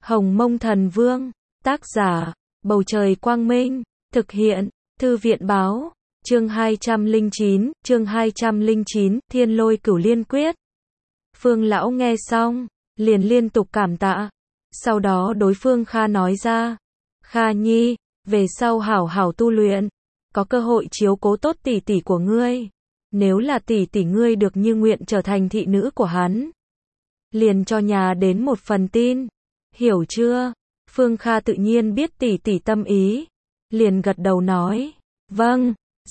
Hồng Mông Thần Vương, tác giả, Bầu Trời Quang Minh, thực hiện, Thư viện Báo, chương 209, Thiên Lôi Cửu Liên Quyết. Phương lão nghe xong, liền liên tục cảm tạ. Sau đó đối phương Kha nói ra, Kha nhi, về sau hảo hảo tu luyện, có cơ hội chiếu cố tốt tỷ tỷ của ngươi. Nếu là tỷ tỷ ngươi được như nguyện trở thành thị nữ của hắn, liền cho nhà đến một phần tin, hiểu chưa? Phương Kha tự nhiên biết tỷ tỷ tâm ý, liền gật đầu nói, vâng,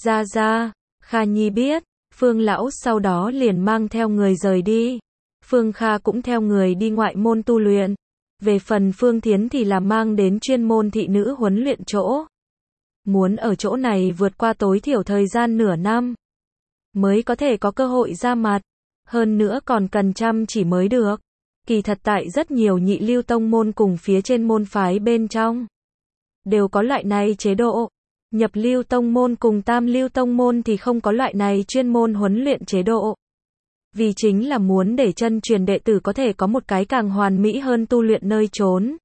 ra, Kha nhi biết. Phương lão sau đó liền mang theo người rời đi. Phương Kha cũng theo người đi ngoại môn tu luyện. Về phần Phương Thiến thì là mang đến chuyên môn thị nữ huấn luyện chỗ. Muốn ở chỗ này vượt qua tối thiểu thời gian nửa năm, mới có thể có cơ hội ra mặt. Hơn nữa còn cần chăm chỉ mới được. Kỳ thật tại rất nhiều nhị lưu tông môn cùng phía trên môn phái bên trong, đều có loại này chế độ. Nhập lưu tông môn cùng tam lưu tông môn thì không có loại này chuyên môn huấn luyện chế độ. Vì chính là muốn để chân truyền đệ tử có thể có một cái càng hoàn mỹ hơn tu luyện nơi trốn.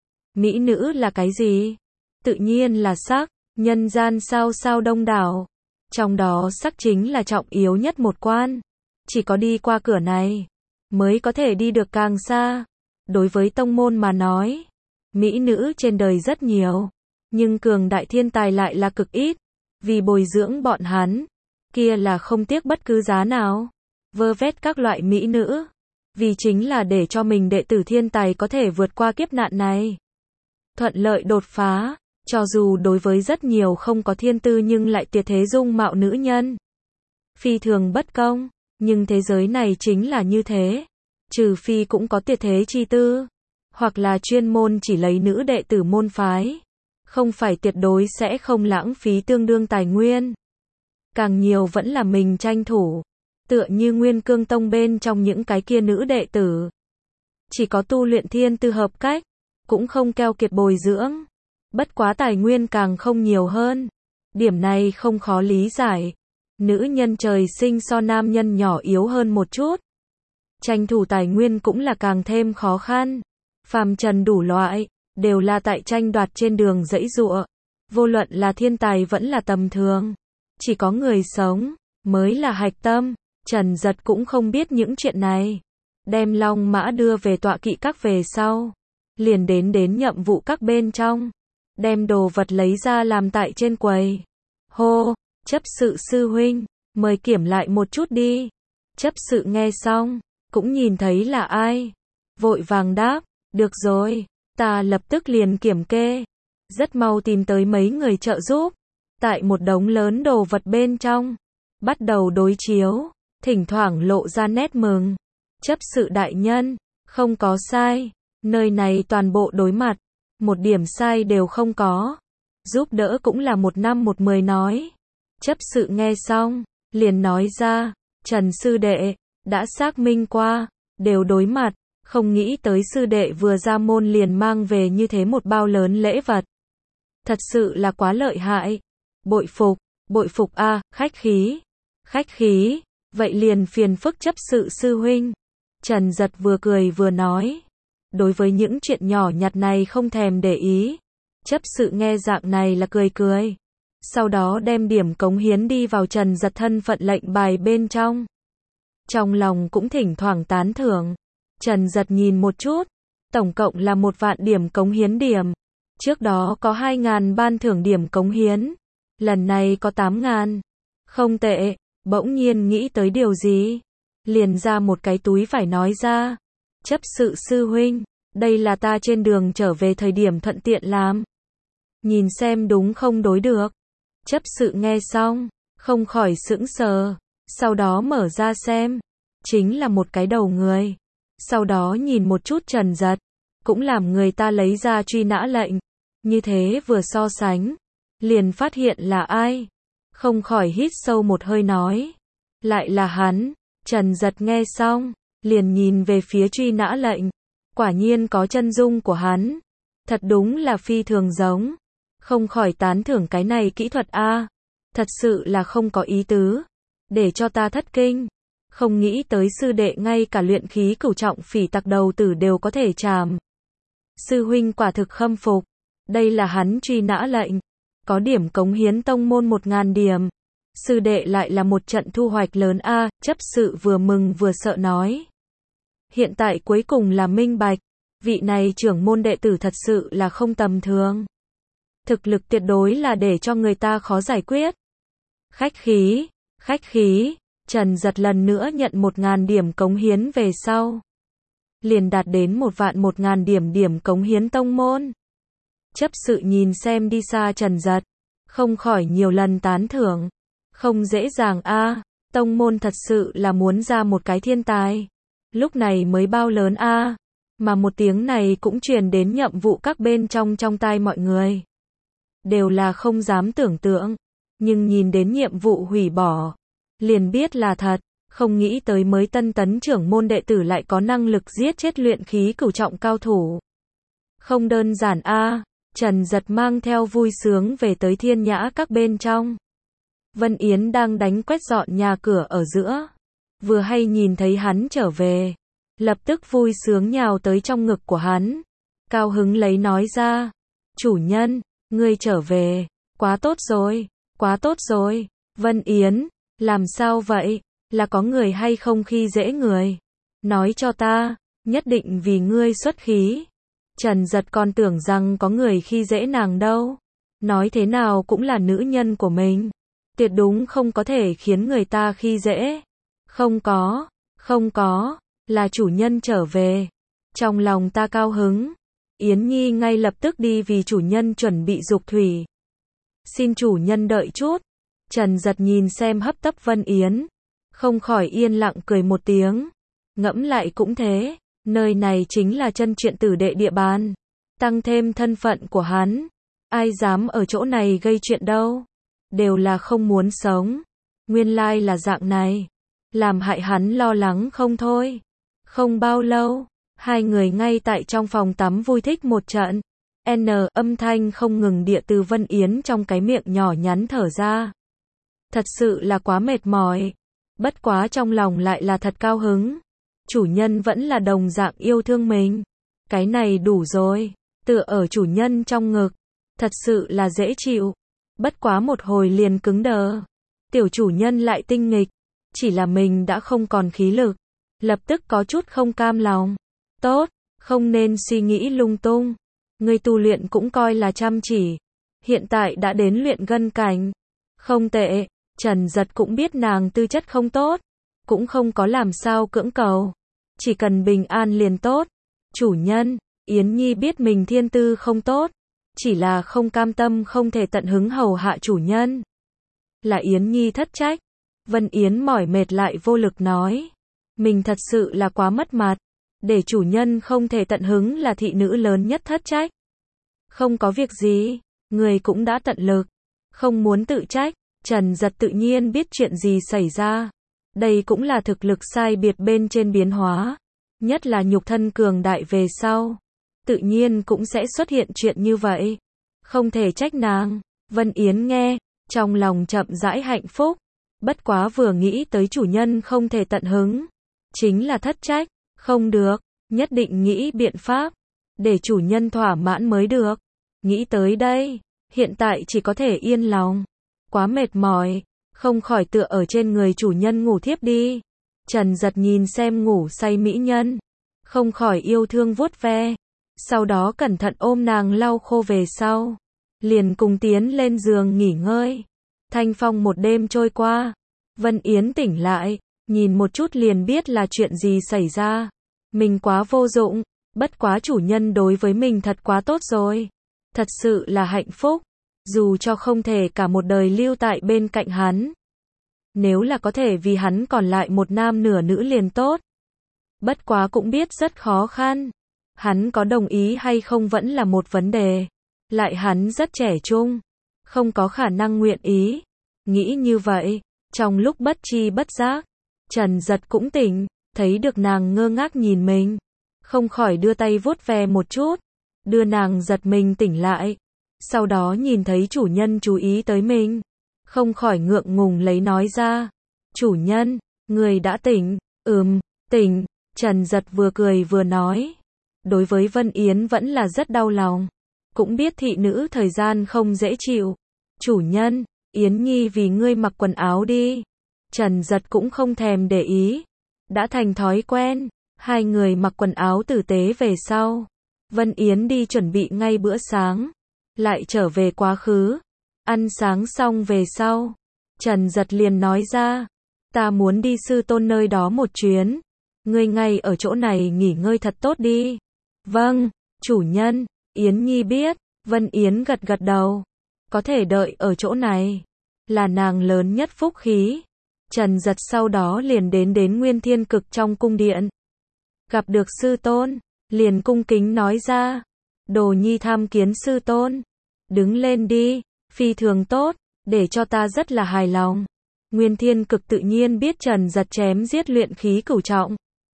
Mỹ nữ là cái gì? Tự nhiên là sắc, nhân gian sao đông đảo. Trong đó sắc chính là trọng yếu nhất một quan. Chỉ có đi qua cửa này, mới có thể đi được càng xa. Đối với tông môn mà nói, mỹ nữ trên đời rất nhiều, nhưng cường đại thiên tài lại là cực ít. Vì bồi dưỡng bọn hắn, kia là không tiếc bất cứ giá nào, vơ vét các loại mỹ nữ. Vì chính là để cho mình đệ tử thiên tài có thể vượt qua kiếp nạn này, thuận lợi đột phá. Cho dù đối với rất nhiều không có thiên tư nhưng lại tuyệt thế dung mạo nữ nhân, phi thường bất công. Nhưng thế giới này chính là như thế. Trừ phi cũng có tuyệt thế chi tư, hoặc là chuyên môn chỉ lấy nữ đệ tử môn phái, không phải tuyệt đối sẽ không lãng phí tương đương tài nguyên. Càng nhiều vẫn là mình tranh thủ. Tựa như Nguyên Cương Tông bên trong những cái kia nữ đệ tử, chỉ có tu luyện thiên tư hợp cách, cũng không keo kiệt bồi dưỡng. Bất quá tài nguyên càng không nhiều hơn. Điểm này không khó lý giải. Nữ nhân trời sinh so nam nhân nhỏ yếu hơn một chút, tranh thủ tài nguyên cũng là càng thêm khó khăn. Phàm trần đủ loại, đều là tại tranh đoạt trên đường giãy giụa. Vô luận là thiên tài vẫn là tầm thường, chỉ có người sống mới là hạch tâm. Trần Giật cũng không biết những chuyện này. Đem long mã đưa về tọa kỵ các về sau, liền đến nhậm vụ các bên trong, đem đồ vật lấy ra làm tại trên quầy. Hô, chấp sự sư huynh, mời kiểm lại một chút đi. Chấp sự nghe xong, cũng nhìn thấy là ai, vội vàng đáp, được rồi, ta lập tức liền kiểm kê. Rất mau tìm tới mấy người trợ giúp, tại một đống lớn đồ vật bên trong, bắt đầu đối chiếu, thỉnh thoảng lộ ra nét mừng. Chấp sự đại nhân, không có sai, nơi này toàn bộ đối mặt, một điểm sai đều không có. Giúp đỡ cũng là 1 năm 1 10 nói. Chấp sự nghe xong, liền nói ra, Trần sư đệ, đã xác minh qua, đều đối mặt, không nghĩ tới sư đệ vừa ra môn liền mang về như thế một bao lớn lễ vật. Thật sự là quá lợi hại. Bội phục a, khách khí, vậy liền phiền phức chấp sự sư huynh. Trần Giật vừa cười vừa nói, đối với những chuyện nhỏ nhặt này không thèm để ý. Chấp sự nghe dạng này là cười. Sau đó đem điểm cống hiến đi vào Trần Giật thân phận lệnh bài bên trong. Trong lòng cũng thỉnh thoảng tán thưởng. Trần Giật nhìn một chút, tổng cộng là 1 vạn điểm cống hiến điểm. Trước đó có 2.000 ban thưởng điểm cống hiến, lần này có 8.000. Không tệ. Bỗng nhiên nghĩ tới điều gì, liền ra một cái túi vải nói ra, chấp sự sư huynh, đây là ta trên đường trở về thời điểm thuận tiện làm, nhìn xem đúng không đối được. Chấp sự nghe xong, không khỏi sững sờ, sau đó mở ra xem, chính là một cái đầu người. Sau đó nhìn một chút Trần Giật, cũng làm người ta lấy ra truy nã lệnh. Như thế vừa so sánh, liền phát hiện là ai. Không khỏi hít sâu một hơi nói, lại là hắn. Trần Giật nghe xong, liền nhìn về phía truy nã lệnh, quả nhiên có chân dung của hắn, thật đúng là phi thường giống. Không khỏi tán thưởng cái này kỹ thuật a, thật sự là không có ý tứ, để cho ta thất kinh. Không nghĩ tới sư đệ ngay cả luyện khí cửu trọng phỉ tặc đầu tử đều có thể chạm. Sư huynh quả thực khâm phục. Đây là hắn truy nã lệnh. Có điểm cống hiến tông môn 1000 điểm. Sư đệ lại là một trận thu hoạch lớn a, chấp sự vừa mừng vừa sợ nói. Hiện tại cuối cùng là minh bạch. Vị này trưởng môn đệ tử thật sự là không tầm thường. Thực lực tuyệt đối là để cho người ta khó giải quyết. Khách khí, khách khí. Trần Giật lần nữa nhận 1000 điểm cống hiến về sau. Liền đạt đến 1.1000 điểm cống hiến tông môn. Chấp sự nhìn xem đi xa Trần Giật. Không khỏi nhiều lần tán thưởng. Không dễ dàng a, tông môn thật sự là muốn ra một cái thiên tài. Lúc này mới bao lớn a, mà một tiếng này cũng truyền đến nhậm vụ các bên trong tai mọi người. Đều là không dám tưởng tượng, nhưng nhìn đến nhiệm vụ hủy bỏ, liền biết là thật, không nghĩ tới mới tân tấn trưởng môn đệ tử lại có năng lực giết chết luyện khí cửu trọng cao thủ. Không đơn giản a, Trần Giật mang theo vui sướng về tới thiên nhã các bên trong. Vân Yến đang đánh quét dọn nhà cửa ở giữa. Vừa hay nhìn thấy hắn trở về. Lập tức vui sướng nhào tới trong ngực của hắn. Cao hứng lấy nói ra. Chủ nhân, ngươi trở về. Quá tốt rồi, quá tốt rồi. Vân Yến, làm sao vậy? Là có người hay không khi dễ người? Nói cho ta, nhất định vì ngươi xuất khí. Trần Giật còn tưởng rằng có người khi dễ nàng đâu. Nói thế nào cũng là nữ nhân của mình. Tuyệt đúng không có thể khiến người ta khi dễ. Không có, là chủ nhân trở về. Trong lòng ta cao hứng. Yến Nhi ngay lập tức đi vì chủ nhân chuẩn bị dục thủy. Xin chủ nhân đợi chút. Trần Giật nhìn xem hấp tấp Vân Yến. Không khỏi yên lặng cười một tiếng. Ngẫm lại cũng thế. Nơi này chính là chân chuyện tử đệ địa bàn. Tăng thêm thân phận của hắn. Ai dám ở chỗ này gây chuyện đâu. Đều là không muốn sống. Nguyên lai là dạng này. Làm hại hắn lo lắng không thôi. Không bao lâu, hai người ngay tại trong phòng tắm vui thích một trận. Âm thanh không ngừng địa từ Vân Yến trong cái miệng nhỏ nhắn thở ra. Thật sự là quá mệt mỏi. Bất quá trong lòng lại là thật cao hứng. Chủ nhân vẫn là đồng dạng yêu thương mình. Cái này đủ rồi. Tựa ở chủ nhân trong ngực. Thật sự là dễ chịu. Bất quá một hồi liền cứng đờ. Tiểu chủ nhân lại tinh nghịch. Chỉ là mình đã không còn khí lực. Lập tức có chút không cam lòng. Tốt, không nên suy nghĩ lung tung. Người tu luyện cũng coi là chăm chỉ. Hiện tại đã đến luyện gân cảnh. Không tệ, Trần Giật cũng biết nàng tư chất không tốt. Cũng không có làm sao cưỡng cầu. Chỉ cần bình an liền tốt. Chủ nhân, Yến Nhi biết mình thiên tư không tốt. Chỉ là không cam tâm không thể tận hứng hầu hạ chủ nhân. Là Yến Nhi thất trách. Vân Yến mỏi mệt lại vô lực nói. Mình thật sự là quá mất mặt. Để chủ nhân không thể tận hứng là thị nữ lớn nhất thất trách. Không có việc gì. Người cũng đã tận lực. Không muốn tự trách. Trần Giật tự nhiên biết chuyện gì xảy ra. Đây cũng là thực lực sai biệt bên trên biến hóa. Nhất là nhục thân cường đại về sau. Tự nhiên cũng sẽ xuất hiện chuyện như vậy. Không thể trách nàng. Vân Yến nghe. Trong lòng chậm rãi hạnh phúc. Bất quá vừa nghĩ tới chủ nhân không thể tận hứng. Chính là thất trách. Không được. Nhất định nghĩ biện pháp. Để chủ nhân thỏa mãn mới được. Nghĩ tới đây. Hiện tại chỉ có thể yên lòng. Quá mệt mỏi. Không khỏi tựa ở trên người chủ nhân ngủ thiếp đi. Trần Giật nhìn xem ngủ say mỹ nhân. Không khỏi yêu thương vuốt ve. Sau đó cẩn thận ôm nàng lau khô về sau. Liền cùng tiến lên giường nghỉ ngơi. Thanh phong một đêm trôi qua. Vân Yến tỉnh lại. Nhìn một chút liền biết là chuyện gì xảy ra. Mình quá vô dụng. Bất quá chủ nhân đối với mình thật quá tốt rồi. Thật sự là hạnh phúc. Dù cho không thể cả một đời lưu tại bên cạnh hắn. Nếu là có thể vì hắn còn lại một nam nửa nữ liền tốt. Bất quá cũng biết rất khó khăn. Hắn có đồng ý hay không vẫn là một vấn đề. Lại hắn rất trẻ trung. Không có khả năng nguyện ý. Nghĩ như vậy. Trong lúc bất chi bất giác. Trần Giật cũng tỉnh. Thấy được nàng ngơ ngác nhìn mình. Không khỏi đưa tay vuốt ve một chút. Đưa nàng giật mình tỉnh lại. Sau đó nhìn thấy chủ nhân chú ý tới mình. Không khỏi ngượng ngùng lấy nói ra. Chủ nhân, người đã tỉnh. Tỉnh. Trần Giật vừa cười vừa nói. đối với Vân Yến vẫn là rất đau lòng. Cũng biết thị nữ thời gian không dễ chịu. Chủ nhân, Yến Nhi vì ngươi mặc quần áo đi. Trần Giật cũng không thèm để ý. Đã thành thói quen, hai người mặc quần áo tử tế về sau. Vân Yến đi chuẩn bị ngay bữa sáng. Lại trở về quá khứ. Ăn sáng xong về sau. Trần Giật liền nói ra. Ta muốn đi sư tôn nơi đó một chuyến. Ngươi ngay ở chỗ này nghỉ ngơi thật tốt đi. Vâng, chủ nhân. Yến Nhi biết. Vân Yến gật gật đầu. Có thể đợi ở chỗ này. Là nàng lớn nhất phúc khí. Trần Giật sau đó liền đến Nguyên Thiên Cực trong cung điện. Gặp được sư tôn. Liền cung kính nói ra. Đồ Nhi tham kiến sư tôn. Đứng lên đi. Phi thường tốt. Để cho ta rất là hài lòng. Nguyên Thiên Cực tự nhiên biết Trần Giật chém giết luyện khí cửu trọng.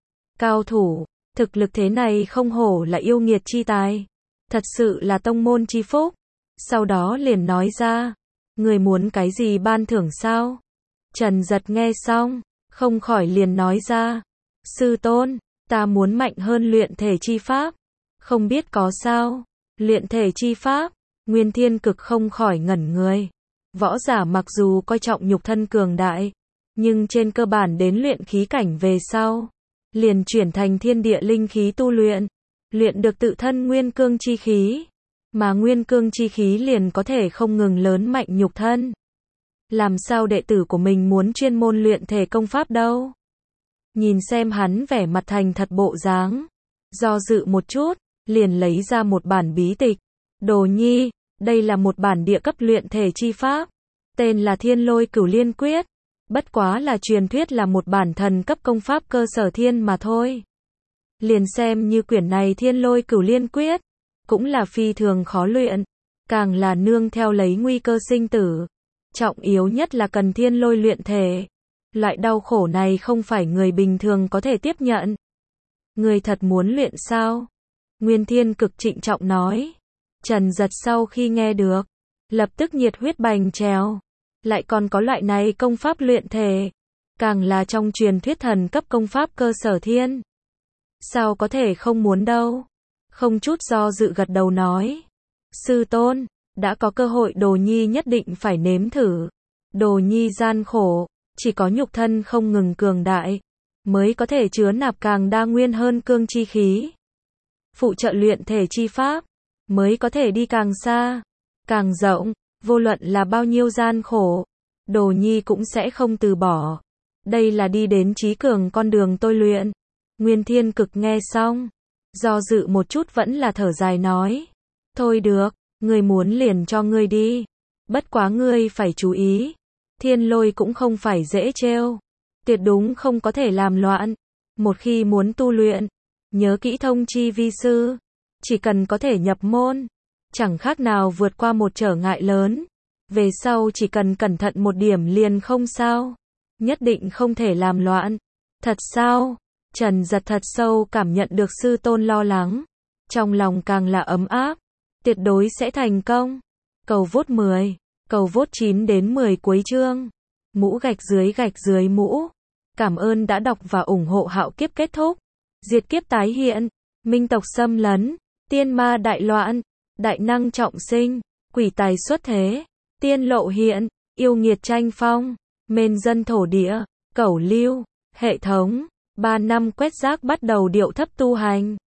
Cao thủ. Thực lực thế này không hổ là yêu nghiệt chi tài. Thật sự là tông môn chi phúc. Sau đó liền nói ra. Người muốn cái gì ban thưởng sao? Trần Giật nghe xong. Không khỏi liền nói ra. Sư tôn. Ta muốn mạnh hơn luyện thể chi pháp. Không biết có sao? Luyện thể chi pháp. Nguyên Thiên Cực không khỏi ngẩn người. Võ giả mặc dù coi trọng nhục thân cường đại. Nhưng trên cơ bản đến luyện khí cảnh về sau. Liền chuyển thành thiên địa linh khí tu luyện. Luyện được tự thân nguyên cương chi khí. Mà nguyên cương chi khí liền có thể không ngừng lớn mạnh nhục thân. Làm sao đệ tử của mình muốn chuyên môn luyện thể công pháp đâu? Nhìn xem hắn vẻ mặt thành thật bộ dáng. Do dự một chút, liền lấy ra một bản bí tịch. Đồ Nhi, đây là một bản địa cấp luyện thể chi pháp. Tên là Thiên Lôi Cửu Liên Quyết. Bất quá là truyền thuyết là một bản thần cấp công pháp cơ sở thiên mà thôi. Liền xem như quyển này Thiên Lôi Cửu Liên Quyết. Cũng là phi thường khó luyện. Càng là nương theo lấy nguy cơ sinh tử. Trọng yếu nhất là cần thiên lôi luyện thể. Loại đau khổ này không phải người bình thường có thể tiếp nhận. Người thật muốn luyện sao? Nguyên Thiên Cực trịnh trọng nói. Trần Giật sau khi nghe được. Lập tức nhiệt huyết bành trào. Lại còn có loại này công pháp luyện thể. Càng là trong truyền thuyết thần cấp công pháp cơ sở thiên. Sao có thể không muốn đâu? Không chút do dự gật đầu nói. Sư tôn, đã có cơ hội Đồ Nhi nhất định phải nếm thử. Đồ Nhi gian khổ, chỉ có nhục thân không ngừng cường đại, mới có thể chứa nạp càng đa nguyên hơn cương chi khí. Phụ trợ luyện thể chi pháp, mới có thể đi càng xa, càng rộng, vô luận là bao nhiêu gian khổ, Đồ Nhi cũng sẽ không từ bỏ. Đây là đi đến chí cường con đường tôi luyện. Nguyên Thiên Cực nghe xong, do dự một chút vẫn là thở dài nói. Thôi được, ngươi muốn liền cho ngươi đi. Bất quá ngươi phải chú ý. Thiên lôi cũng không phải dễ trêu. Tuyệt đúng không có thể làm loạn. Một khi muốn tu luyện, nhớ kỹ thông chi vi sư. Chỉ cần có thể nhập môn, chẳng khác nào vượt qua một trở ngại lớn. Về sau chỉ cần cẩn thận một điểm liền không sao. Nhất định không thể làm loạn. Thật sao? Trần Giật thật sâu cảm nhận được sư tôn lo lắng. Trong lòng càng là ấm áp. Tuyệt đối sẽ thành công. Cầu vote 10. Cầu vote 9 đến 10 cuối chương. Mũ gạch dưới mũ. Cảm ơn đã đọc và ủng hộ Hạo Kiếp kết thúc. Diệt kiếp tái hiện. Minh tộc xâm lấn. Tiên ma đại loạn. Đại năng trọng sinh. Quỷ tài xuất thế. Tiên lộ hiện. Yêu nghiệt tranh phong. Mên dân thổ địa. Cẩu lưu. Hệ thống. 3 năm quét rác bắt đầu điệu thấp tu hành.